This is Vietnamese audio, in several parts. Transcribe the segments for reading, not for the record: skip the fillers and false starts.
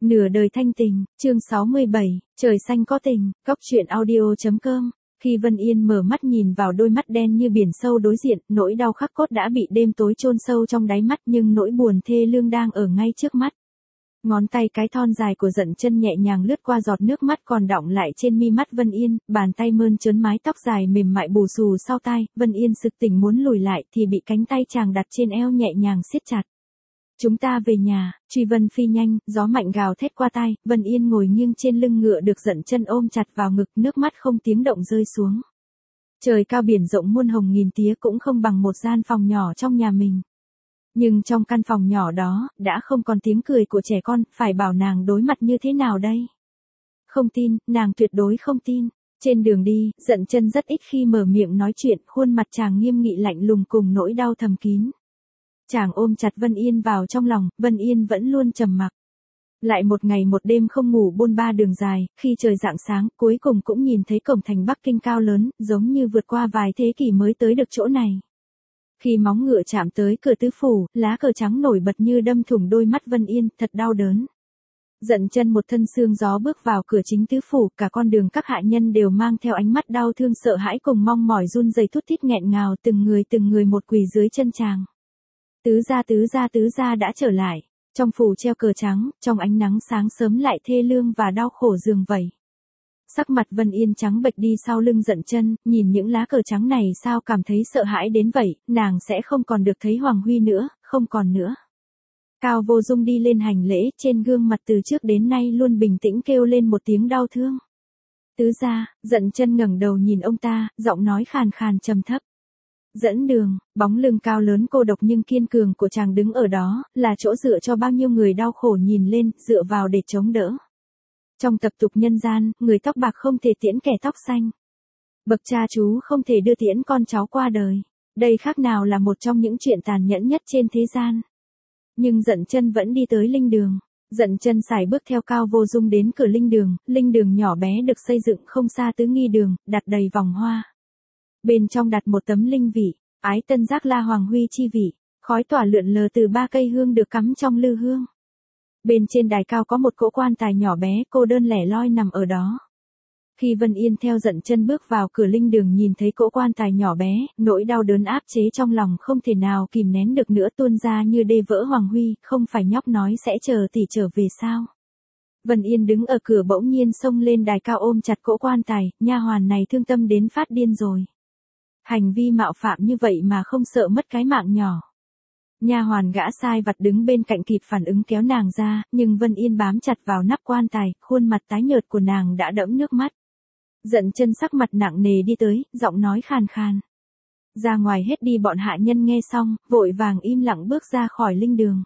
Nửa đời thanh tình, chương 67, trời xanh có tình, góc truyện audio.com. Khi Vân Yên mở mắt nhìn vào đôi mắt đen như biển sâu đối diện, nỗi đau khắc cốt đã bị đêm tối chôn sâu trong đáy mắt nhưng nỗi buồn thê lương đang ở ngay trước mắt. Ngón tay cái thon dài của Dận Chân nhẹ nhàng lướt qua giọt nước mắt còn đọng lại trên mi mắt Vân Yên, bàn tay mơn trớn mái tóc dài mềm mại bù xù sau tai, Vân Yên sực tỉnh muốn lùi lại thì bị cánh tay chàng đặt trên eo nhẹ nhàng siết chặt. Chúng ta về nhà, truy vân phi nhanh, gió mạnh gào thét qua tai, Vân Yên ngồi nghiêng trên lưng ngựa được Dận Chân ôm chặt vào ngực, nước mắt không tiếng động rơi xuống. Trời cao biển rộng muôn hồng nghìn tía cũng không bằng một gian phòng nhỏ trong nhà mình. Nhưng trong căn phòng nhỏ đó, đã không còn tiếng cười của trẻ con, phải bảo nàng đối mặt như thế nào đây? Không tin, nàng tuyệt đối không tin. Trên đường đi, Dận Chân rất ít khi mở miệng nói chuyện, khuôn mặt chàng nghiêm nghị lạnh lùng cùng nỗi đau thầm kín. Chàng ôm chặt Vân Yên vào trong lòng, Vân Yên vẫn luôn trầm mặc. Lại một ngày một đêm không ngủ bôn ba đường dài, khi trời rạng sáng, cuối cùng cũng nhìn thấy cổng thành Bắc Kinh cao lớn, giống như vượt qua vài thế kỷ mới tới được chỗ này. Khi móng ngựa chạm tới cửa tứ phủ, lá cờ trắng nổi bật như đâm thủng đôi mắt Vân Yên, thật đau đớn. Dận Chân một thân sương gió bước vào cửa chính tứ phủ, cả con đường các hạ nhân đều mang theo ánh mắt đau thương sợ hãi cùng mong mỏi run rẩy thút thít nghẹn ngào, từng người một quỳ dưới chân chàng. Tứ gia đã trở lại. Trong phủ treo cờ trắng, trong ánh nắng sáng sớm lại thê lương và đau khổ dường vậy. Sắc mặt Vân Yên trắng bệch đi sau lưng Dận Chân, nhìn những lá cờ trắng này sao cảm thấy sợ hãi đến vậy, nàng sẽ không còn được thấy Hoàng Huy nữa, không còn nữa. Cao Vô Dung đi lên hành lễ, trên gương mặt từ trước đến nay luôn bình tĩnh kêu lên một tiếng đau thương. Tứ gia, Dận Chân ngẩng đầu nhìn ông ta, giọng nói khàn khàn trầm thấp. Dẫn đường, bóng lưng cao lớn cô độc nhưng kiên cường của chàng đứng ở đó, là chỗ dựa cho bao nhiêu người đau khổ nhìn lên, dựa vào để chống đỡ. Trong tập tục nhân gian, người tóc bạc không thể tiễn kẻ tóc xanh. Bậc cha chú không thể đưa tiễn con cháu qua đời. Đây khác nào là một trong những chuyện tàn nhẫn nhất trên thế gian. Nhưng Dận Chân vẫn đi tới linh đường. Dận Chân sải bước theo Cao Vô Dung đến cửa linh đường nhỏ bé được xây dựng không xa Tứ Nghi đường, đặt đầy vòng hoa. Bên trong đặt một tấm linh vị, ái tân giác la Hoàng Huy chi vị, khói tỏa lượn lờ từ 3 cây hương được cắm trong lư hương. Bên trên đài cao có một cỗ quan tài nhỏ bé cô đơn lẻ loi nằm ở đó. Khi Vân Yên theo Dận Chân bước vào cửa linh đường nhìn thấy cỗ quan tài nhỏ bé, nỗi đau đớn áp chế trong lòng không thể nào kìm nén được nữa tuôn ra như đê vỡ. Hoàng Huy, không phải nhóc nói sẽ chờ tỷ trở về sao? Vân Yên đứng ở cửa bỗng nhiên xông lên đài cao ôm chặt cỗ quan tài, nha hoàn này thương tâm đến phát điên rồi. Hành vi mạo phạm như vậy mà không sợ mất cái mạng nhỏ. Nha hoàn gã sai vặt đứng bên cạnh kịp phản ứng kéo nàng ra, nhưng Vân Yên bám chặt vào nắp quan tài, khuôn mặt tái nhợt của nàng đã đẫm nước mắt. Dận Chân sắc mặt nặng nề đi tới, giọng nói khàn khàn. Ra ngoài hết đi. Bọn hạ nhân nghe xong, vội vàng im lặng bước ra khỏi linh đường.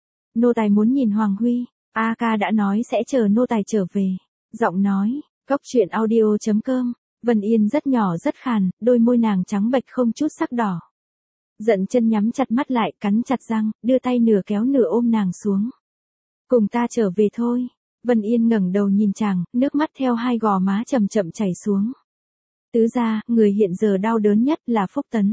Nô tài muốn nhìn Hoàng Huy, A ca đã nói sẽ chờ nô tài trở về. Giọng nói, góc truyện audio.com. Vân Yên rất nhỏ rất khàn, đôi môi nàng trắng bệch không chút sắc đỏ. Dận Chân nhắm chặt mắt lại, cắn chặt răng, đưa tay nửa kéo nửa ôm nàng xuống. Cùng ta trở về thôi. Vân Yên ngẩng đầu nhìn chàng, nước mắt theo hai gò má chậm chậm chảy xuống. Tứ gia, người hiện giờ đau đớn nhất là Phúc Tấn.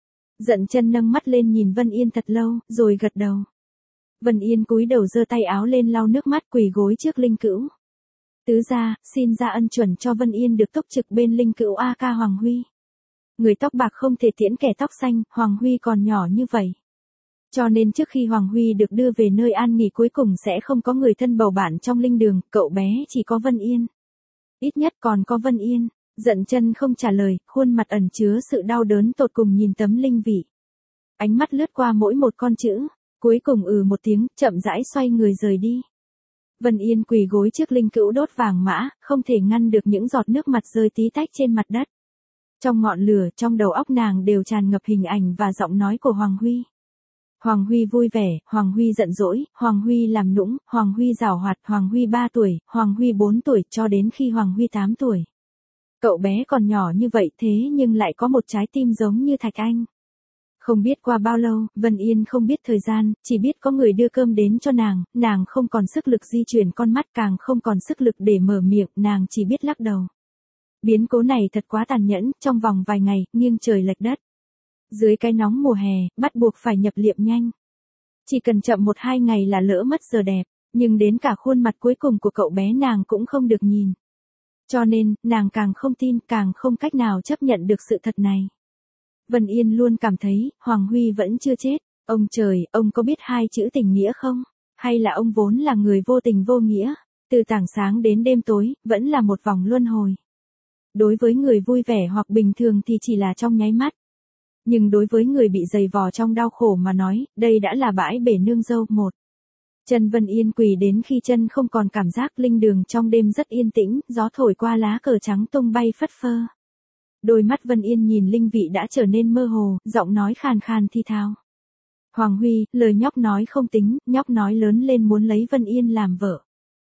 Dận Chân nâng mắt lên nhìn Vân Yên thật lâu, rồi gật đầu. Vân Yên cúi đầu giơ tay áo lên lau nước mắt quỳ gối trước linh cữu. Tứ gia, xin ra ân chuẩn cho Vân Yên được túc trực bên linh cữu A ca Hoàng Huy. Người tóc bạc không thể tiễn kẻ tóc xanh, Hoàng Huy còn nhỏ như vậy. Cho nên trước khi Hoàng Huy được đưa về nơi an nghỉ cuối cùng sẽ không có người thân bầu bạn trong linh đường, cậu bé chỉ có Vân Yên. Ít nhất còn có Vân Yên. Dận Chân không trả lời, khuôn mặt ẩn chứa sự đau đớn tột cùng nhìn tấm linh vị. Ánh mắt lướt qua mỗi một con chữ, cuối cùng một tiếng, chậm rãi xoay người rời đi. Vân Yên quỳ gối trước linh cữu đốt vàng mã, không thể ngăn được những giọt nước mặt rơi tí tách trên mặt đất. Trong ngọn lửa, trong đầu óc nàng đều tràn ngập hình ảnh và giọng nói của Hoàng Huy. Hoàng Huy vui vẻ, Hoàng Huy giận dỗi, Hoàng Huy làm nũng, Hoàng Huy giảo hoạt, Hoàng Huy 3 tuổi, Hoàng Huy 4 tuổi, cho đến khi Hoàng Huy 8 tuổi. Cậu bé còn nhỏ như vậy thế nhưng lại có một trái tim giống như thạch anh. Không biết qua bao lâu, Vân Yên không biết thời gian, chỉ biết có người đưa cơm đến cho nàng không còn sức lực di chuyển con mắt càng không còn sức lực để mở miệng, nàng chỉ biết lắc đầu. Biến cố này thật quá tàn nhẫn, trong vòng vài ngày, nghiêng trời lệch đất. Dưới cái nóng mùa hè, bắt buộc phải nhập liệm nhanh. Chỉ cần chậm 1-2 ngày là lỡ mất giờ đẹp. Nhưng đến cả khuôn mặt cuối cùng của cậu bé nàng cũng không được nhìn. Cho nên, nàng càng không tin, càng không cách nào chấp nhận được sự thật này. Vân Yên luôn cảm thấy, Hoàng Huy vẫn chưa chết. Ông trời, ông có biết hai chữ tình nghĩa không? Hay là ông vốn là người vô tình vô nghĩa? Từ tảng sáng đến đêm tối, vẫn là một vòng luân hồi. Đối với người vui vẻ hoặc bình thường thì chỉ là trong nháy mắt. Nhưng đối với người bị dày vò trong đau khổ mà nói, đây đã là bãi bể nương dâu một. Chân Vân Yên quỳ đến khi chân không còn cảm giác, linh đường trong đêm rất yên tĩnh, gió thổi qua lá cờ trắng tung bay phất phơ. Đôi mắt Vân Yên nhìn linh vị đã trở nên mơ hồ, giọng nói khàn khàn thi thào. Hoàng Huy, lời nhóc nói không tính, nhóc nói lớn lên muốn lấy Vân Yên làm vợ.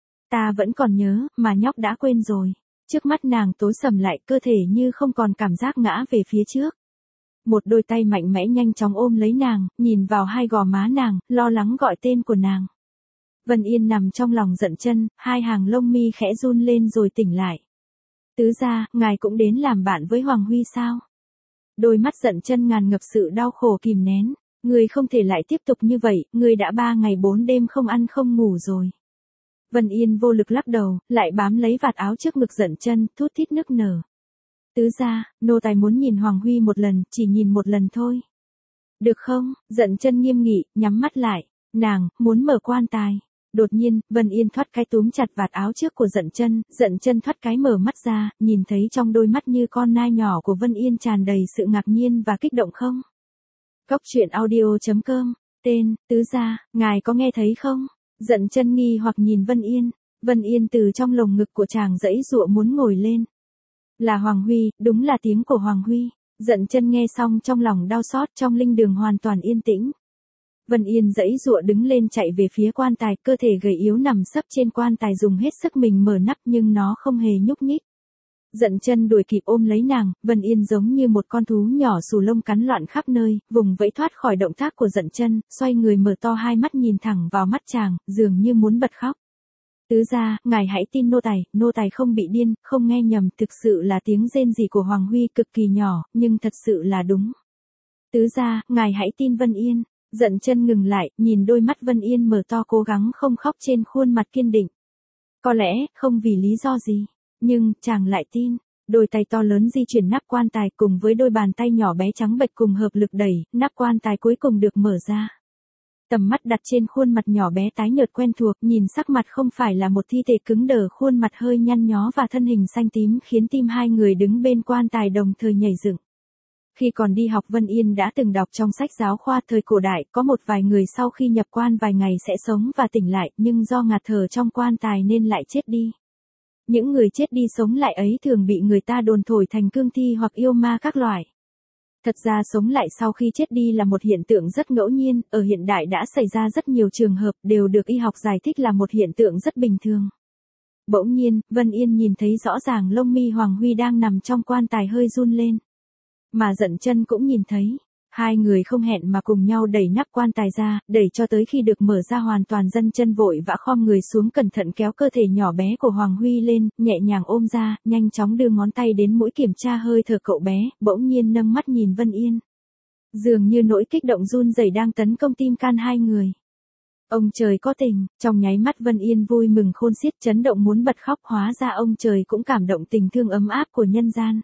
Ta vẫn còn nhớ, mà nhóc đã quên rồi. Trước mắt nàng tối sầm lại, cơ thể như không còn cảm giác ngã về phía trước. Một đôi tay mạnh mẽ nhanh chóng ôm lấy nàng, nhìn vào hai gò má nàng, lo lắng gọi tên của nàng. Vân Yên nằm trong lòng giận chân, hai hàng lông mi khẽ run lên rồi tỉnh lại. Tứ gia, ngài cũng đến làm bạn với Hoàng Huy sao? Đôi mắt giận chân ngàn ngập sự đau khổ kìm nén. Ngươi không thể lại tiếp tục như vậy, ngươi đã 3 ngày 4 đêm không ăn không ngủ rồi. Vân Yên vô lực lắc đầu, lại bám lấy vạt áo trước ngực giận chân, thút thít nức nở. Tứ gia, nô tài muốn nhìn Hoàng Huy một lần, chỉ nhìn một lần thôi. Được không? Giận chân nghiêm nghị, nhắm mắt lại. Nàng, muốn mở quan tài. Đột nhiên, Vân Yên thoát cái túm chặt vạt áo trước của giận chân thoát cái mở mắt ra, nhìn thấy trong đôi mắt như con nai nhỏ của Vân Yên tràn đầy sự ngạc nhiên và kích động không? Cốc truyện audio.com, tên, tứ gia, ngài có nghe thấy không? Giận chân nghi hoặc nhìn Vân Yên từ trong lồng ngực của chàng giãy giụa muốn ngồi lên. Là Hoàng Huy, đúng là tiếng của Hoàng Huy. Giận chân nghe xong trong lòng đau xót, trong linh đường hoàn toàn yên tĩnh. Vân Yên giãy giụa đứng lên chạy về phía quan tài, cơ thể gầy yếu nằm sấp trên quan tài dùng hết sức mình mở nắp nhưng nó không hề nhúc nhích. Giận chân đuổi kịp ôm lấy nàng, Vân Yên giống như một con thú nhỏ xù lông cắn loạn khắp nơi, vùng vẫy thoát khỏi động tác của giận chân, xoay người mở to hai mắt nhìn thẳng vào mắt chàng, dường như muốn bật khóc. Tứ gia, ngài hãy tin nô tài không bị điên, không nghe nhầm, thực sự là tiếng rên rỉ của Hoàng Huy cực kỳ nhỏ, nhưng thật sự là đúng. Tứ gia, ngài hãy tin Vân Yên. Giận chân ngừng lại, nhìn đôi mắt Vân Yên mở to cố gắng không khóc trên khuôn mặt kiên định. Có lẽ, không vì lý do gì. Nhưng, chàng lại tin. Đôi tay to lớn di chuyển nắp quan tài cùng với đôi bàn tay nhỏ bé trắng bệch cùng hợp lực đẩy, nắp quan tài cuối cùng được mở ra. Tầm mắt đặt trên khuôn mặt nhỏ bé tái nhợt quen thuộc, nhìn sắc mặt không phải là một thi thể cứng đờ, khuôn mặt hơi nhăn nhó và thân hình xanh tím khiến tim hai người đứng bên quan tài đồng thời nhảy dựng. Khi còn đi học Vân Yên đã từng đọc trong sách giáo khoa thời cổ đại, có một vài người sau khi nhập quan vài ngày sẽ sống và tỉnh lại, nhưng do ngạt thở trong quan tài nên lại chết đi. Những người chết đi sống lại ấy thường bị người ta đồn thổi thành cương thi hoặc yêu ma các loại. Thật ra sống lại sau khi chết đi là một hiện tượng rất ngẫu nhiên, ở hiện đại đã xảy ra rất nhiều trường hợp, đều được y học giải thích là một hiện tượng rất bình thường. Bỗng nhiên, Vân Yên nhìn thấy rõ ràng lông mi Hoàng Huy đang nằm trong quan tài hơi run lên. Mà giận chân cũng nhìn thấy. Hai người không hẹn mà cùng nhau đẩy nắp quan tài ra, đẩy cho tới khi được mở ra hoàn toàn. Dân chân vội vã khom người xuống cẩn thận kéo cơ thể nhỏ bé của Hoàng Huy lên, nhẹ nhàng ôm ra, nhanh chóng đưa ngón tay đến mũi kiểm tra hơi thở cậu bé, bỗng nhiên nâng mắt nhìn Vân Yên. Dường như nỗi kích động run rẩy đang tấn công tim can hai người. Ông trời có tình, trong nháy mắt Vân Yên vui mừng khôn xiết, chấn động muốn bật khóc, hóa ra ông trời cũng cảm động tình thương ấm áp của nhân gian.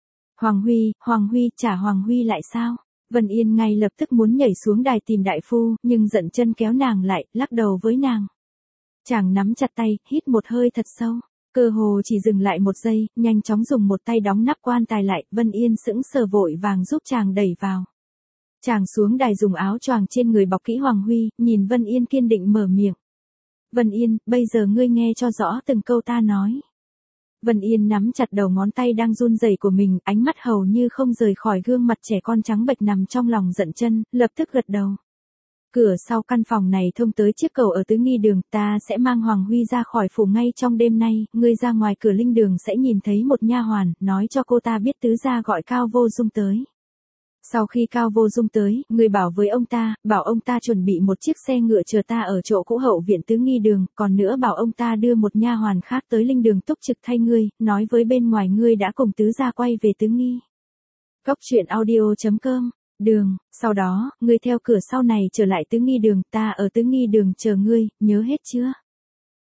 Hoàng Huy, trả Hoàng Huy lại sao? Vân Yên ngay lập tức muốn nhảy xuống đài tìm đại phu, nhưng giận chân kéo nàng lại, lắc đầu với nàng. Chàng nắm chặt tay, hít một hơi thật sâu. Cơ hồ chỉ dừng lại một giây, nhanh chóng dùng một tay đóng nắp quan tài lại, Vân Yên sững sờ vội vàng giúp chàng đẩy vào. Chàng xuống đài dùng áo choàng trên người bọc kỹ Hoàng Huy, nhìn Vân Yên kiên định mở miệng. Vân Yên, bây giờ ngươi nghe cho rõ từng câu ta nói. Vân Yên nắm chặt đầu ngón tay đang run rẩy của mình, ánh mắt hầu như không rời khỏi gương mặt trẻ con trắng bệch nằm trong lòng giận chân, lập tức gật đầu. Cửa sau căn phòng này thông tới chiếc cầu ở tứ nghi đường, ta sẽ mang Hoàng Huy ra khỏi phủ ngay trong đêm nay, ngươi ra ngoài cửa linh đường sẽ nhìn thấy một nha hoàn, nói cho cô ta biết tứ gia gọi Cao Vô Dung tới. Sau khi Cao Vô Dung tới, ngươi bảo với ông ta, bảo ông ta chuẩn bị một chiếc xe ngựa chờ ta ở chỗ cũ hậu viện tứ nghi đường, còn nữa bảo ông ta đưa một nha hoàn khác tới linh đường túc trực thay ngươi, nói với bên ngoài ngươi đã cùng tứ gia quay về tứ nghi. Cốc truyện audio.com, đường, sau đó, ngươi theo cửa sau này trở lại tứ nghi đường, ta ở tứ nghi đường chờ ngươi, nhớ hết chưa?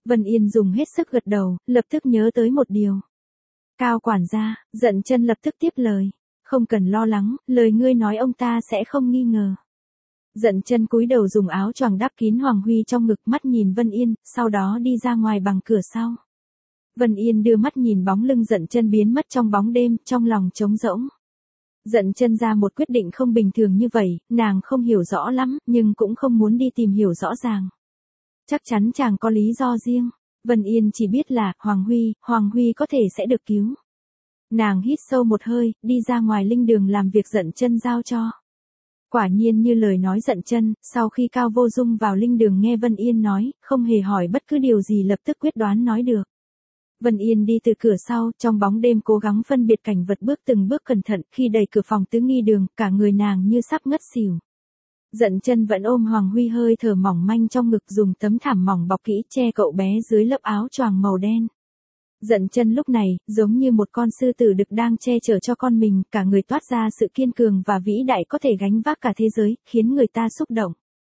Vân Yên dùng hết sức gật đầu, lập tức nhớ tới một điều. Cao quản gia, Dận Chân lập tức tiếp lời. Không cần lo lắng, lời ngươi nói ông ta sẽ không nghi ngờ. Dận Chân cúi đầu dùng áo choàng đắp kín Hoàng Huy trong ngực, mắt nhìn Vân Yên, sau đó đi ra ngoài bằng cửa sau. Vân Yên đưa mắt nhìn bóng lưng Dận Chân biến mất trong bóng đêm, trong lòng trống rỗng. Dận Chân ra một quyết định không bình thường như vậy, nàng không hiểu rõ lắm, nhưng cũng không muốn đi tìm hiểu rõ ràng. Chắc chắn chàng có lý do riêng. Vân Yên chỉ biết là, Hoàng Huy có thể sẽ được cứu. Nàng hít sâu một hơi, đi ra ngoài linh đường làm việc Dận Chân giao cho. Quả nhiên như lời nói Dận Chân, sau khi Cao Vô Dung vào linh đường nghe Vân Yên nói, không hề hỏi bất cứ điều gì lập tức quyết đoán nói được. Vân Yên đi từ cửa sau, trong bóng đêm cố gắng phân biệt cảnh vật, bước từng bước cẩn thận, khi đẩy cửa phòng tứ nghi đường, cả người nàng như sắp ngất xỉu. Dận Chân vẫn ôm Hoàng Huy hơi thở mỏng manh trong ngực, dùng tấm thảm mỏng bọc kỹ che cậu bé dưới lớp áo choàng màu đen. Dận Chân lúc này, giống như một con sư tử đực đang che chở cho con mình, cả người toát ra sự kiên cường và vĩ đại có thể gánh vác cả thế giới, khiến người ta xúc động.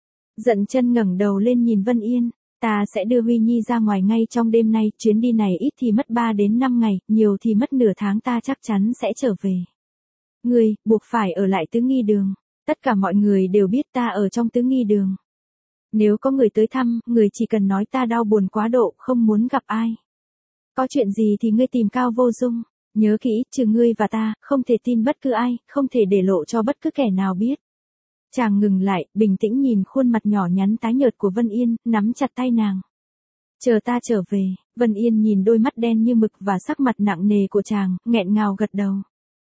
Dận Chân ngẩng đầu lên nhìn Vân Yên, ta sẽ đưa Huy Nhi ra ngoài ngay trong đêm nay, chuyến đi này ít thì mất 3 đến 5 ngày, nhiều thì mất nửa tháng, ta chắc chắn sẽ trở về. Ngươi, buộc phải ở lại tứ nghi đường. Tất cả mọi người đều biết ta ở trong tứ nghi đường. Nếu có người tới thăm, người chỉ cần nói ta đau buồn quá độ, không muốn gặp ai. Có chuyện gì thì ngươi tìm Cao Vô Dung. Nhớ kỹ, trừ ngươi và ta, không thể tin bất cứ ai, không thể để lộ cho bất cứ kẻ nào biết. Chàng ngừng lại, bình tĩnh nhìn khuôn mặt nhỏ nhắn tái nhợt của Vân Yên, nắm chặt tay nàng. Chờ ta trở về. Vân Yên nhìn đôi mắt đen như mực và sắc mặt nặng nề của chàng, nghẹn ngào gật đầu.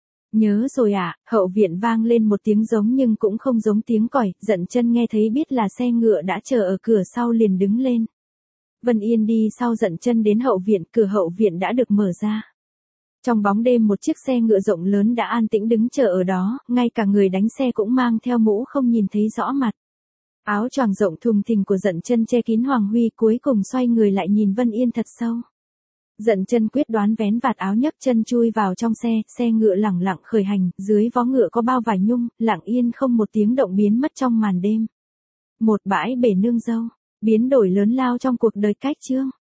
Nhớ rồi ạ. Hậu viện vang lên một tiếng giống nhưng cũng không giống tiếng còi, Dận Chân nghe thấy biết là xe ngựa đã chờ ở cửa sau liền đứng lên. Vân Yên đi sau Dận Chân đến hậu viện, cửa hậu viện đã được mở ra. Trong bóng đêm một chiếc xe ngựa rộng lớn đã an tĩnh đứng chờ ở đó, ngay cả người đánh xe cũng mang theo mũ không nhìn thấy rõ mặt. Áo choàng rộng thùng thình của Dận Chân che kín Hoàng Huy, cuối cùng xoay người lại nhìn Vân Yên thật sâu. Dận Chân quyết đoán vén vạt áo, nhấc chân chui vào trong xe ngựa lẳng lặng khởi hành, dưới vó ngựa có bao vải nhung, lặng yên không một tiếng động biến mất trong màn đêm. Một bãi bể nương dâu, biến đổi lớn lao trong cuộc đời Cách Chương.